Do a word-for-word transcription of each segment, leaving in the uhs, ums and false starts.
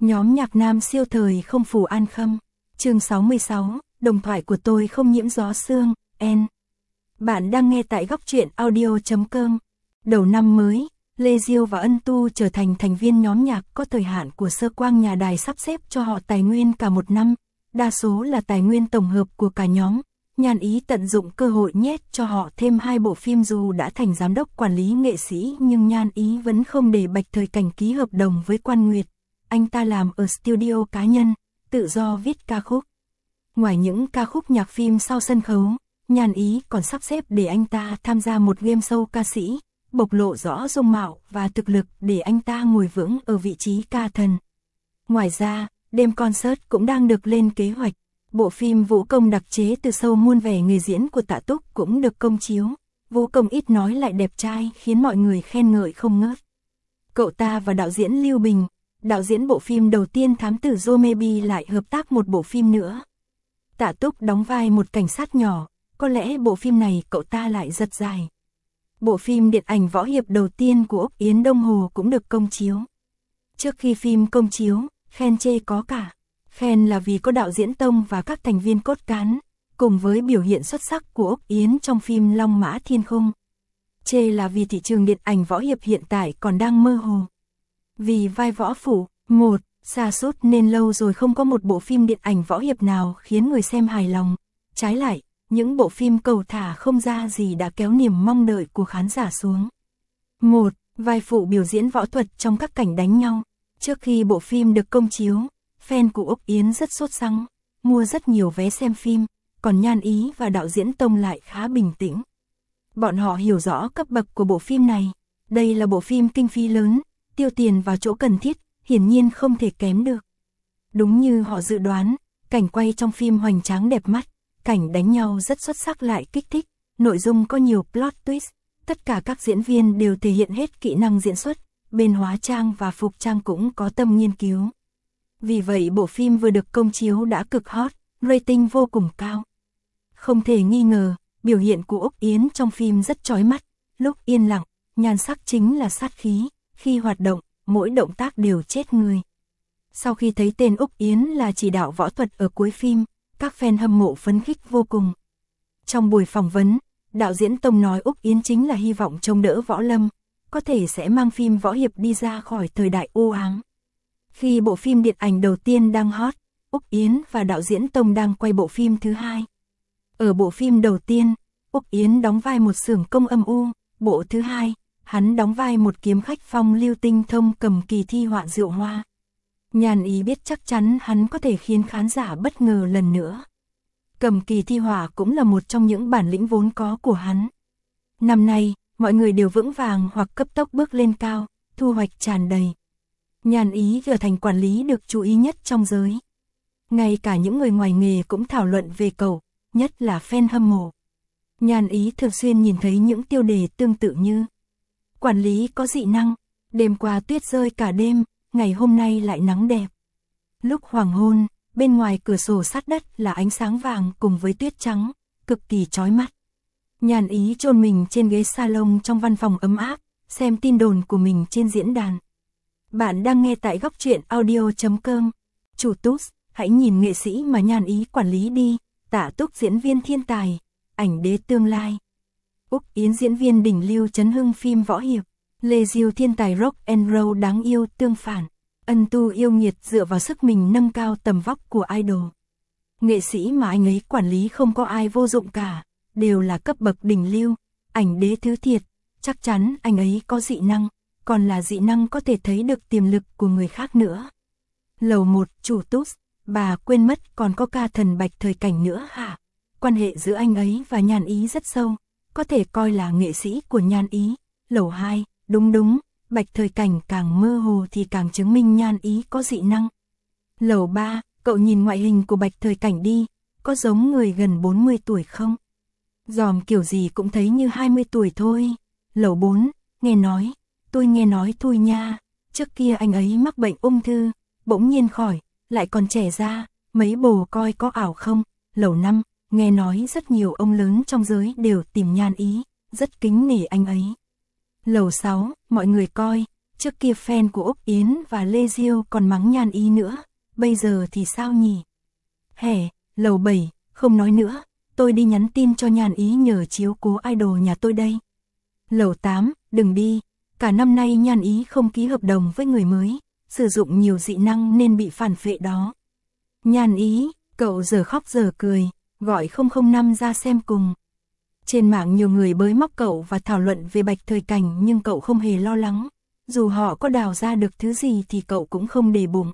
Nhóm nhạc nam siêu thời không phủ An Khâm. Chương sáu mươi sáu, đồng thoại của tôi không nhiễm gió sương, N. Bạn đang nghe tại góc truyện audio chấm com. Đầu năm mới, Lê Diêu và Ân Tu trở thành thành viên nhóm nhạc có thời hạn của Sơ Quang nhà đài sắp xếp cho họ tài nguyên cả một năm, đa số là tài nguyên tổng hợp của cả nhóm. Nhan Ý tận dụng cơ hội nhét cho họ thêm hai bộ phim. Dù đã thành giám đốc quản lý nghệ sĩ nhưng Nhan Ý vẫn không để Bạch Thời Cảnh ký hợp đồng với Quan Nguyệt. Anh ta làm ở studio cá nhân, tự do viết ca khúc. Ngoài những ca khúc nhạc phim sau sân khấu, Nhan Ý còn sắp xếp để anh ta tham gia một game show ca sĩ, bộc lộ rõ dung mạo và thực lực để anh ta ngồi vững ở vị trí ca thần. Ngoài ra, đêm concert cũng đang được lên kế hoạch. Bộ phim Vũ Công đặc chế từ show muôn vẻ người diễn của Tạ Túc cũng được công chiếu. Vũ Công ít nói lại đẹp trai khiến mọi người khen ngợi không ngớt. Cậu ta và đạo diễn Lưu Bình, đạo diễn bộ phim đầu tiên Thám Tử Jomebi lại hợp tác một bộ phim nữa. Tạ Túc đóng vai một cảnh sát nhỏ, có lẽ bộ phim này cậu ta lại giật dài. Bộ phim điện ảnh võ hiệp đầu tiên của Úc Yến Đông Hồ cũng được công chiếu. Trước khi phim công chiếu, khen chê có cả. Khen là vì có đạo diễn Tông và các thành viên cốt cán, cùng với biểu hiện xuất sắc của Úc Yến trong phim Long Mã Thiên Khung. Chê là vì thị trường điện ảnh võ hiệp hiện tại còn đang mơ hồ. Vì vai võ phụ, một, sa sút nên lâu rồi không có một bộ phim điện ảnh võ hiệp nào khiến người xem hài lòng. Trái lại, những bộ phim cầu thả không ra gì đã kéo niềm mong đợi của khán giả xuống. Một, vai phụ biểu diễn võ thuật trong các cảnh đánh nhau. Trước khi bộ phim được công chiếu, fan của Úc Yến rất sốt sắng, mua rất nhiều vé xem phim, còn Nhan Ý và đạo diễn Tông lại khá bình tĩnh. Bọn họ hiểu rõ cấp bậc của bộ phim này. Đây là bộ phim kinh phí lớn, tiêu tiền vào chỗ cần thiết, hiển nhiên không thể kém được. Đúng như họ dự đoán, cảnh quay trong phim hoành tráng đẹp mắt, cảnh đánh nhau rất xuất sắc lại kích thích, nội dung có nhiều plot twist, tất cả các diễn viên đều thể hiện hết kỹ năng diễn xuất, bên hóa trang và phục trang cũng có tâm nghiên cứu. Vì vậy bộ phim vừa được công chiếu đã cực hot, rating vô cùng cao. Không thể nghi ngờ, biểu hiện của Úc Yến trong phim rất chói mắt, lúc yên lặng, nhan sắc chính là sát khí, khi hoạt động, mỗi động tác đều chết người. Sau khi thấy tên Úc Yến là chỉ đạo võ thuật ở cuối phim, các fan hâm mộ phấn khích vô cùng. Trong buổi phỏng vấn, đạo diễn Tông nói Úc Yến chính là hy vọng trông đỡ Võ Lâm, có thể sẽ mang phim võ hiệp đi ra khỏi thời đại u ám. Khi bộ phim điện ảnh đầu tiên đang hot, Úc Yến và đạo diễn Tông đang quay bộ phim thứ hai. Ở bộ phim đầu tiên, Úc Yến đóng vai một xưởng công âm u, bộ thứ hai, hắn đóng vai một kiếm khách phong lưu tinh thông cầm kỳ thi họa rượu hoa. Nhan Ý biết chắc chắn hắn có thể khiến khán giả bất ngờ lần nữa. Cầm kỳ thi họa cũng là một trong những bản lĩnh vốn có của hắn. Năm nay, mọi người đều vững vàng hoặc cấp tốc bước lên cao, thu hoạch tràn đầy. Nhan Ý trở thành quản lý được chú ý nhất trong giới. Ngay cả những người ngoài nghề cũng thảo luận về cậu, nhất là fan hâm mộ. Nhan Ý thường xuyên nhìn thấy những tiêu đề tương tự như: quản lý có dị năng, đêm qua tuyết rơi cả đêm, ngày hôm nay lại nắng đẹp. Lúc hoàng hôn, bên ngoài cửa sổ sát đất là ánh sáng vàng cùng với tuyết trắng, cực kỳ chói mắt. Nhan Ý chôn mình trên ghế salon trong văn phòng ấm áp, xem tin đồn của mình trên diễn đàn. Bạn đang nghe tại góc truyện audio chấm com. Chủ Túc, hãy nhìn nghệ sĩ mà Nhan Ý quản lý đi. Tạ Túc diễn viên thiên tài, ảnh đế tương lai. Úc Yến diễn viên đỉnh lưu chấn hưng phim võ hiệp. Lê Diêu thiên tài rock and roll đáng yêu tương phản. Ân Tu yêu nghiệt dựa vào sức mình nâng cao tầm vóc của idol. Nghệ sĩ mà anh ấy quản lý không có ai vô dụng cả, đều là cấp bậc đỉnh lưu, ảnh đế thứ thiệt, chắc chắn anh ấy có dị năng, còn là dị năng có thể thấy được tiềm lực của người khác nữa. Lầu một, Chủ Túc, bà quên mất còn có ca thần Bạch Thời Cảnh nữa hả? Quan hệ giữa anh ấy và Nhan Ý rất sâu, có thể coi là nghệ sĩ của Nhan Ý. Lầu hai, đúng đúng, Bạch Thời Cảnh càng mơ hồ thì càng chứng minh Nhan Ý có dị năng. Lầu ba, cậu nhìn ngoại hình của Bạch Thời Cảnh đi, có giống người gần bốn mươi tuổi không? Dòm kiểu gì cũng thấy như hai mươi tuổi thôi. Lầu bốn, nghe nói, tôi nghe nói thôi nha, trước kia anh ấy mắc bệnh ung thư, bỗng nhiên khỏi, lại còn trẻ ra, mấy bồ coi có ảo không? Lầu năm, nghe nói rất nhiều ông lớn trong giới đều tìm Nhan Ý, rất kính nể anh ấy. Lầu sáu, mọi người coi, Trước kia fan của Úc Yến và Lê Diêu còn mắng Nhan Ý nữa, bây giờ thì sao nhỉ? Hè, lầu bảy, không nói nữa, tôi đi nhắn tin cho Nhan Ý nhờ chiếu cố idol nhà tôi đây. Lầu tám, đừng đi, cả năm nay Nhan Ý không ký hợp đồng với người mới, sử dụng nhiều dị năng nên bị phản phệ đó. Nhan Ý, cậu giờ khóc giờ cười, gọi không không năm ra xem cùng. Trên mạng nhiều người bới móc cậu và thảo luận về Bạch Thời Cảnh nhưng cậu không hề lo lắng. Dù họ có đào ra được thứ gì thì cậu cũng không để bụng.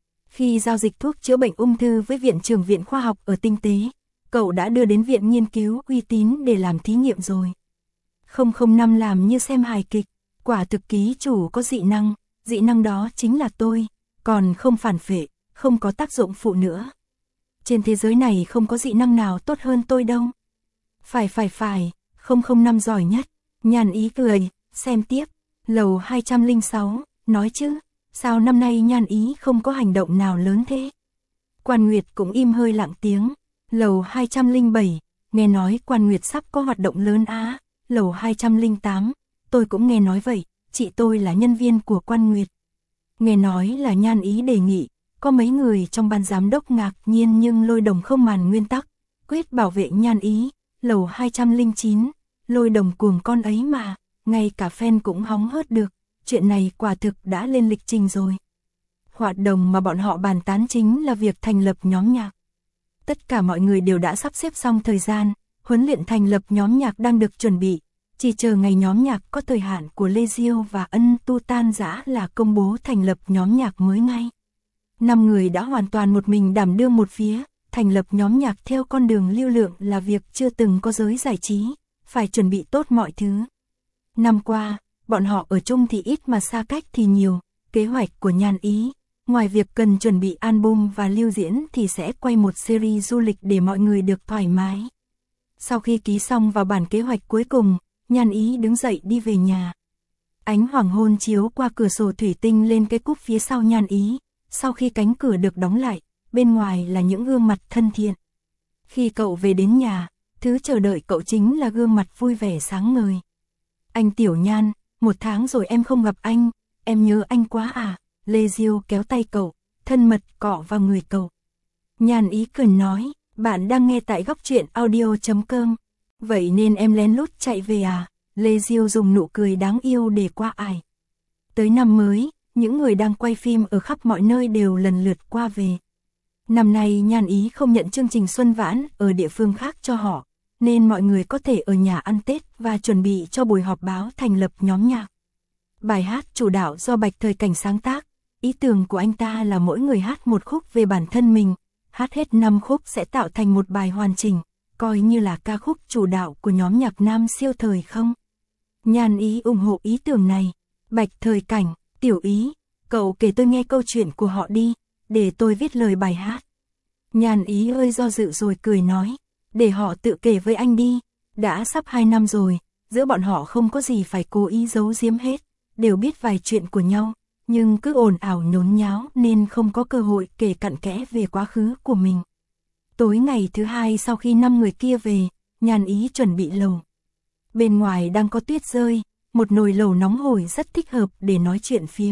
Khi giao dịch thuốc chữa bệnh ung thư với Viện trưởng Viện Khoa học ở Tinh Tế, cậu đã đưa đến viện nghiên cứu uy tín để làm thí nghiệm rồi. không không năm làm như xem hài kịch, quả thực ký chủ có dị năng, dị năng đó chính là tôi, còn không phản phệ, không có tác dụng phụ nữa. Trên thế giới này không có dị năng nào tốt hơn tôi đâu. Phải phải phải, không không năm giỏi nhất. Nhan Ý cười, xem tiếp. Lầu hai trăm lẻ sáu, nói chứ, sao năm nay Nhan Ý không có hành động nào lớn thế? Quan Nguyệt cũng im hơi lặng tiếng. Lầu hai trăm lẻ bảy, nghe nói Quan Nguyệt sắp có hoạt động lớn á. Lầu hai trăm lẻ tám, tôi cũng nghe nói vậy, chị tôi là nhân viên của Quan Nguyệt. Nghe nói là Nhan Ý đề nghị, có mấy người trong ban giám đốc ngạc nhiên nhưng Lôi Đồng không màn nguyên tắc, quyết bảo vệ Nhan Ý. Lầu hai trăm lẻ chín, Lôi Đồng cuồng con ấy mà, ngay cả fan cũng hóng hớt được, chuyện này quả thực đã lên lịch trình rồi. Hoạt động mà bọn họ bàn tán chính là việc thành lập nhóm nhạc. Tất cả mọi người đều đã sắp xếp xong thời gian, huấn luyện thành lập nhóm nhạc đang được chuẩn bị, chỉ chờ ngày nhóm nhạc có thời hạn của Lê Diêu và Ân Tu tan rã là công bố thành lập nhóm nhạc mới ngay. Năm người đã hoàn toàn một mình đảm đương một phía, thành lập nhóm nhạc theo con đường lưu lượng là việc chưa từng có giới giải trí, phải chuẩn bị tốt mọi thứ. Năm qua, bọn họ ở chung thì ít mà xa cách thì nhiều, kế hoạch của Nhan Ý, ngoài việc cần chuẩn bị album và lưu diễn thì sẽ quay một series du lịch để mọi người được thoải mái. Sau khi ký xong vào bản kế hoạch cuối cùng, Nhan Ý đứng dậy đi về nhà. Ánh hoàng hôn chiếu qua cửa sổ thủy tinh lên cái cúp phía sau Nhan Ý, sau khi cánh cửa được đóng lại, bên ngoài là những gương mặt thân thiện. Khi cậu về đến nhà, thứ chờ đợi cậu chính là gương mặt vui vẻ sáng ngời. Anh Tiểu Nhan, một tháng rồi em không gặp anh, em nhớ anh quá à, Lê Diêu kéo tay cậu, thân mật cọ vào người cậu. Nhan Ý cười nói, bạn đang nghe tại góc truyện audio chấm com, vậy nên em lén lút chạy về à, Lê Diêu dùng nụ cười đáng yêu để qua ải. Tới năm mới, những người đang quay phim ở khắp mọi nơi đều lần lượt qua về. Năm nay Nhan Ý không nhận chương trình Xuân Vãn ở địa phương khác cho họ, nên mọi người có thể ở nhà ăn Tết và chuẩn bị cho buổi họp báo thành lập nhóm nhạc. Bài hát chủ đạo do Bạch Thời Cảnh sáng tác, ý tưởng của anh ta là mỗi người hát một khúc về bản thân mình, hát hết năm khúc sẽ tạo thành một bài hoàn chỉnh, coi như là ca khúc chủ đạo của nhóm nhạc nam siêu thời không. Nhan Ý ủng hộ ý tưởng này. Bạch Thời Cảnh, Tiểu Ý, cậu kể tôi nghe câu chuyện của họ đi, để tôi viết lời bài hát. Nhan Ý hơi do dự rồi cười nói, để họ tự kể với anh đi, đã sắp hai năm rồi, giữa bọn họ không có gì phải cố ý giấu giếm hết, đều biết vài chuyện của nhau, nhưng cứ ồn ào nhốn nháo nên không có cơ hội kể cặn kẽ về quá khứ của mình. Tối ngày thứ hai sau khi năm người kia về, Nhan Ý chuẩn bị lẩu. Bên ngoài đang có tuyết rơi, một nồi lẩu nóng hổi rất thích hợp để nói chuyện phiếm.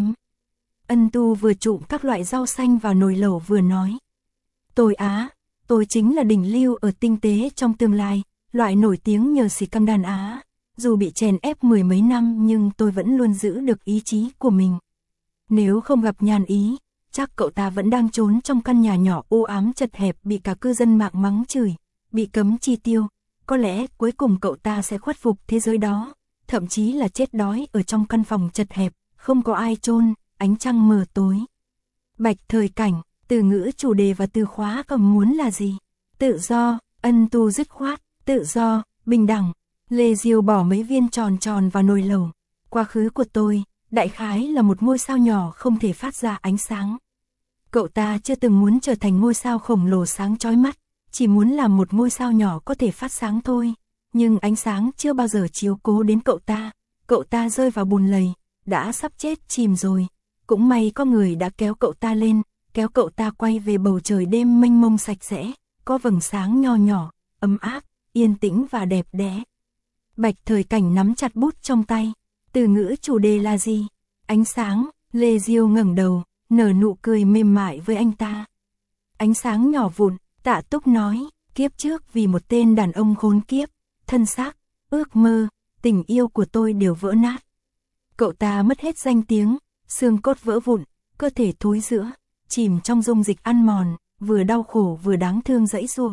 Ân Tu vừa trụm các loại rau xanh vào nồi lẩu vừa nói. Tôi á, tôi chính là đỉnh lưu ở Tinh Tế trong tương lai, loại nổi tiếng nhờ xì căng đàn Á. Dù bị chèn ép mười mấy năm nhưng tôi vẫn luôn giữ được ý chí của mình. Nếu không gặp Nhan Ý, chắc cậu ta vẫn đang trốn trong căn nhà nhỏ u ám chật hẹp bị cả cư dân mạng mắng chửi, bị cấm chi tiêu. Có lẽ cuối cùng cậu ta sẽ khuất phục thế giới đó, thậm chí là chết đói ở trong căn phòng chật hẹp, không có ai chôn, ánh trăng mờ tối. Bạch Thời Cảnh, từ ngữ chủ đề và từ khóa cầm muốn là gì? Tự do, Ân Tu dứt khoát, tự do, bình đẳng. Lê Diêu bỏ mấy viên tròn tròn vào nồi lẩu. Quá khứ của tôi, đại khái là một ngôi sao nhỏ không thể phát ra ánh sáng. Cậu ta chưa từng muốn trở thành ngôi sao khổng lồ sáng chói mắt, chỉ muốn làm một ngôi sao nhỏ có thể phát sáng thôi. Nhưng ánh sáng chưa bao giờ chiếu cố đến cậu ta. Cậu ta rơi vào bùn lầy, đã sắp chết chìm rồi. Cũng may có người đã kéo cậu ta lên, kéo cậu ta quay về bầu trời đêm mênh mông sạch sẽ, có vầng sáng nho nhỏ, ấm áp, yên tĩnh và đẹp đẽ. Bạch Thời Cảnh nắm chặt bút trong tay. Từ ngữ chủ đề là gì? Ánh sáng, Lê Diêu ngẩng đầu, nở nụ cười mềm mại với anh ta. Ánh sáng nhỏ vụn, Tạ Túc nói, kiếp trước vì một tên đàn ông khốn kiếp, thân xác, ước mơ, tình yêu của tôi đều vỡ nát. Cậu ta mất hết danh tiếng, xương cốt vỡ vụn, cơ thể thối rữa, chìm trong dung dịch ăn mòn, vừa đau khổ vừa đáng thương giãy giụa.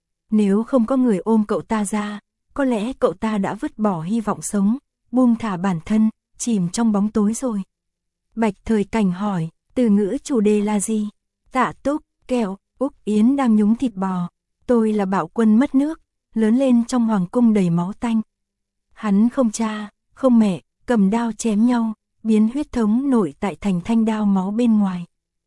Nếu không có người ôm cậu ta ra, có lẽ cậu ta đã vứt bỏ hy vọng sống, buông thả bản thân, chìm trong bóng tối rồi. Bạch Thời Cảnh hỏi, từ ngữ chủ đề là gì? Tạ Túc, kẹo, Úc Yến đang nhúng thịt bò. Tôi là bạo quân mất nước, lớn lên trong hoàng cung đầy máu tanh. Hắn không cha, không mẹ, cầm đao chém nhau, biến huyết thống nổi tại thành thanh đao máu bên ngoài.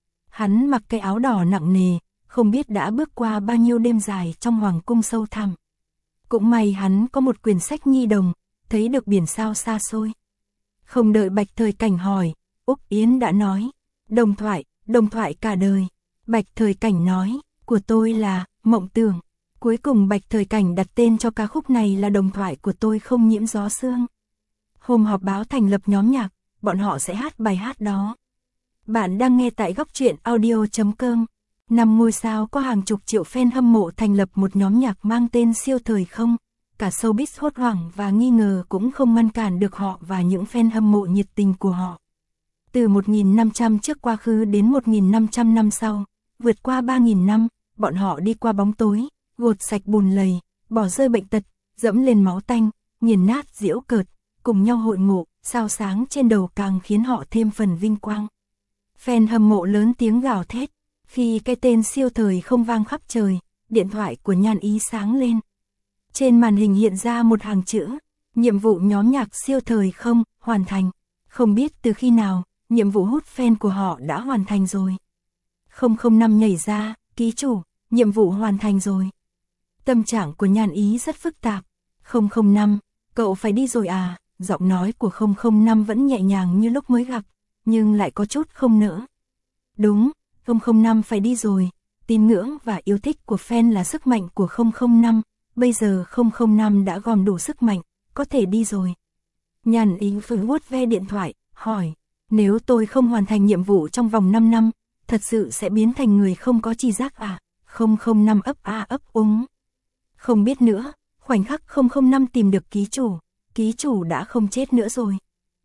Hắn mặc cái áo đỏ nặng nề, không biết đã bước qua bao nhiêu đêm dài trong hoàng cung sâu thẳm. Cũng may hắn có một quyển sách nhi đồng, thấy được biển sao xa xôi. Không đợi Bạch Thời Cảnh hỏi, Úc Yến đã nói, đồng thoại, đồng thoại cả đời. Bạch Thời Cảnh nói, của tôi là Mộng Tưởng. Cuối cùng Bạch Thời Cảnh đặt tên cho ca khúc này là Đồng thoại của tôi không nhiễm gió sương. Hôm họp báo thành lập nhóm nhạc, bọn họ sẽ hát bài hát đó. Bạn đang nghe tại góc truyện audio chấm com. Năm ngôi sao có hàng chục triệu fan hâm mộ thành lập một nhóm nhạc mang tên Siêu Thời Không. Cả showbiz hốt hoảng và nghi ngờ cũng không ngăn cản được họ và những fan hâm mộ nhiệt tình của họ. Từ một nghìn năm trăm trước quá khứ đến một nghìn năm trăm năm sau, vượt qua ba nghìn năm, bọn họ đi qua bóng tối, gột sạch bùn lầy, bỏ rơi bệnh tật, dẫm lên máu tanh, nghiền nát giễu cợt, cùng nhau hội ngộ, sao sáng trên đầu càng khiến họ thêm phần vinh quang. Fan hâm mộ lớn tiếng gào thét, khi cái tên Siêu Thời Không vang khắp trời, điện thoại của Nhan Ý sáng lên. Trên màn hình hiện ra một hàng chữ, nhiệm vụ nhóm nhạc Siêu Thời Không, hoàn thành. Không biết từ khi nào, nhiệm vụ hút fan của họ đã hoàn thành rồi. không không năm nhảy ra, ký chủ, nhiệm vụ hoàn thành rồi. Tâm trạng của Nhan Ý rất phức tạp. không không năm, cậu phải đi rồi à? Giọng nói của không không năm vẫn nhẹ nhàng như lúc mới gặp, nhưng lại có chút không nỡ. Đúng, không không năm phải đi rồi. Tín ngưỡng và yêu thích của fan là sức mạnh của không không năm. Bây giờ không không năm đã gom đủ sức mạnh, có thể đi rồi. Nhan Ý vừa vuốt ve điện thoại, hỏi, nếu tôi không hoàn thành nhiệm vụ trong vòng năm năm, thật sự sẽ biến thành người không có tri giác à? không không năm ấp a ấp úng. Không biết nữa, khoảnh khắc không không năm tìm được ký chủ, ký chủ đã không chết nữa rồi.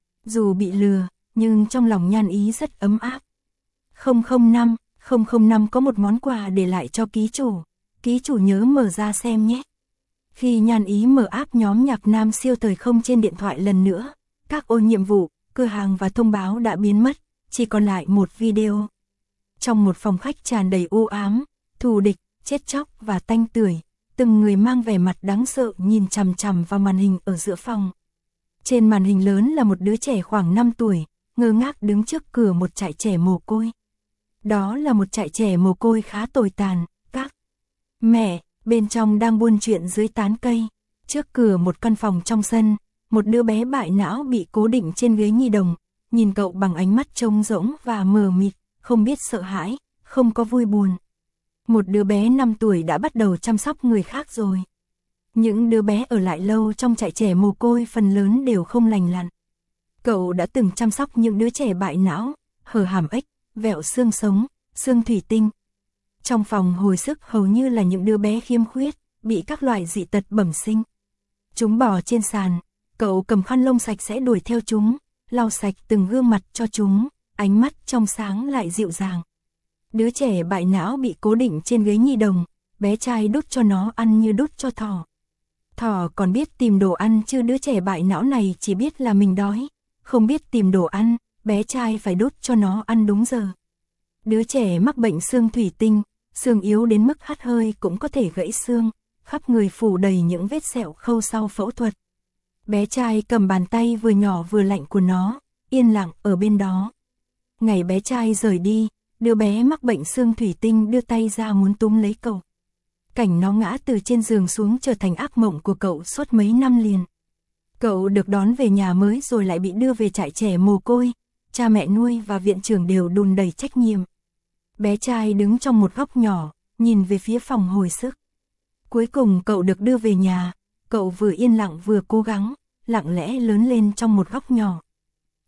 Dù bị lừa, nhưng trong lòng Nhan Ý rất ấm áp. không không năm, không không năm có một món quà để lại cho ký chủ, ký chủ nhớ mở ra xem nhé. Khi Nhan Ý mở app nhóm nhạc nam Siêu Thời Không trên điện thoại lần nữa, các ô nhiệm vụ, cửa hàng và thông báo đã biến mất, chỉ còn lại một video. Trong một phòng khách tràn đầy u ám, thù địch, chết chóc và tanh tưởi, từng người mang vẻ mặt đáng sợ nhìn chằm chằm vào màn hình ở giữa phòng. Trên màn hình lớn là một đứa trẻ khoảng năm tuổi, ngơ ngác đứng trước cửa một trại trẻ mồ côi. Đó là một trại trẻ mồ côi khá tồi tàn, các mẹ bên trong đang buôn chuyện dưới tán cây. Trước cửa một căn phòng trong sân, một đứa bé bại não bị cố định trên ghế nhi đồng, nhìn cậu bằng ánh mắt trống rỗng và mờ mịt, không biết sợ hãi, không có vui buồn. Một đứa bé năm tuổi đã bắt đầu chăm sóc người khác rồi. Những đứa bé ở lại lâu trong trại trẻ mồ côi phần lớn đều không lành lặn. Cậu đã từng chăm sóc những đứa trẻ bại não, hở hàm ếch, vẹo xương sống, xương thủy tinh. Trong phòng hồi sức hầu như là những đứa bé khiếm khuyết, bị các loại dị tật bẩm sinh. Chúng bò trên sàn, cậu cầm khăn lông sạch sẽ đuổi theo chúng, lau sạch từng gương mặt cho chúng, ánh mắt trong sáng lại dịu dàng. Đứa trẻ bại não bị cố định trên ghế nhi đồng, bé trai đút cho nó ăn như đút cho thỏ. Thỏ còn biết tìm đồ ăn chứ đứa trẻ bại não này chỉ biết là mình đói, không biết tìm đồ ăn, bé trai phải đút cho nó ăn đúng giờ. Đứa trẻ mắc bệnh xương thủy tinh, xương yếu đến mức hắt hơi cũng có thể gãy xương, khắp người phủ đầy những vết sẹo khâu sau phẫu thuật. Bé trai cầm bàn tay vừa nhỏ vừa lạnh của nó, yên lặng ở bên đó. Ngày bé trai rời đi, đứa bé mắc bệnh xương thủy tinh đưa tay ra muốn túm lấy cậu. Cảnh nó ngã từ trên giường xuống trở thành ác mộng của cậu suốt mấy năm liền. Cậu được đón về nhà mới rồi lại bị đưa về trại trẻ mồ côi, cha mẹ nuôi và viện trưởng đều đùn đầy trách nhiệm. Bé trai đứng trong một góc nhỏ, nhìn về phía phòng hồi sức. Cuối cùng cậu được đưa về nhà, cậu vừa yên lặng vừa cố gắng, lặng lẽ lớn lên trong một góc nhỏ.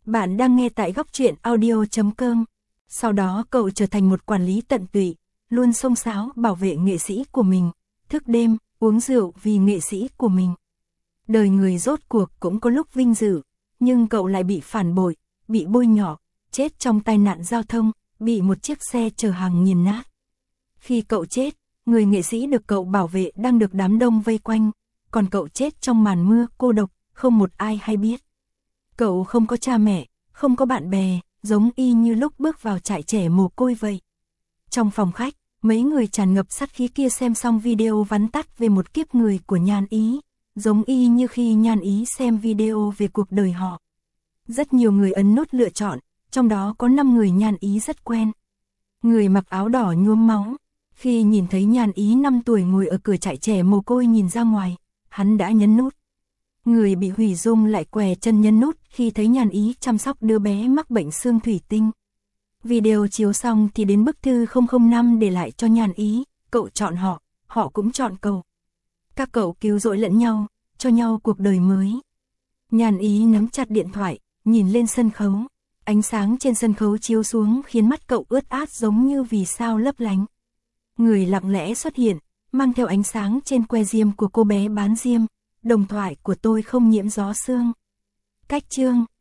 Bạn đang nghe tại góc truyện audio chấm com. Sau đó cậu trở thành một quản lý tận tụy, luôn xông xáo bảo vệ nghệ sĩ của mình, thức đêm, uống rượu vì nghệ sĩ của mình. Đời người rốt cuộc cũng có lúc vinh dự, nhưng cậu lại bị phản bội, bị bôi nhọ, chết trong tai nạn giao thông, bị một chiếc xe chở hàng nghiền nát. Khi cậu chết, người nghệ sĩ được cậu bảo vệ đang được đám đông vây quanh, còn cậu chết trong màn mưa cô độc, không một ai hay biết. Cậu không có cha mẹ, không có bạn bè, giống y như lúc bước vào trại trẻ mồ côi vậy. Trong phòng khách, mấy người tràn ngập sát khí kia xem xong video vắn tắt về một kiếp người của Nhan Ý, giống y như khi Nhan Ý xem video về cuộc đời họ. Rất nhiều người ấn nút lựa chọn, trong đó có năm người Nhan Ý rất quen. Người mặc áo đỏ nhuốm máu, khi nhìn thấy Nhan Ý năm tuổi ngồi ở cửa trại trẻ mồ côi nhìn ra ngoài, hắn đã nhấn nút. Người bị hủy dung lại què chân nhấn nút khi thấy Nhan Ý chăm sóc đứa bé mắc bệnh xương thủy tinh. Video chiếu xong thì đến bức thư không không năm để lại cho Nhan Ý, cậu chọn họ, họ cũng chọn cậu. Các cậu cứu rỗi lẫn nhau, cho nhau cuộc đời mới. Nhan Ý nắm chặt điện thoại, nhìn lên sân khấu. Ánh sáng trên sân khấu chiếu xuống khiến mắt cậu ướt át giống như vì sao lấp lánh. Người lặng lẽ xuất hiện, mang theo ánh sáng trên que diêm của cô bé bán diêm. Đồng thoại của tôi không nhiễm gió sương. Cách chương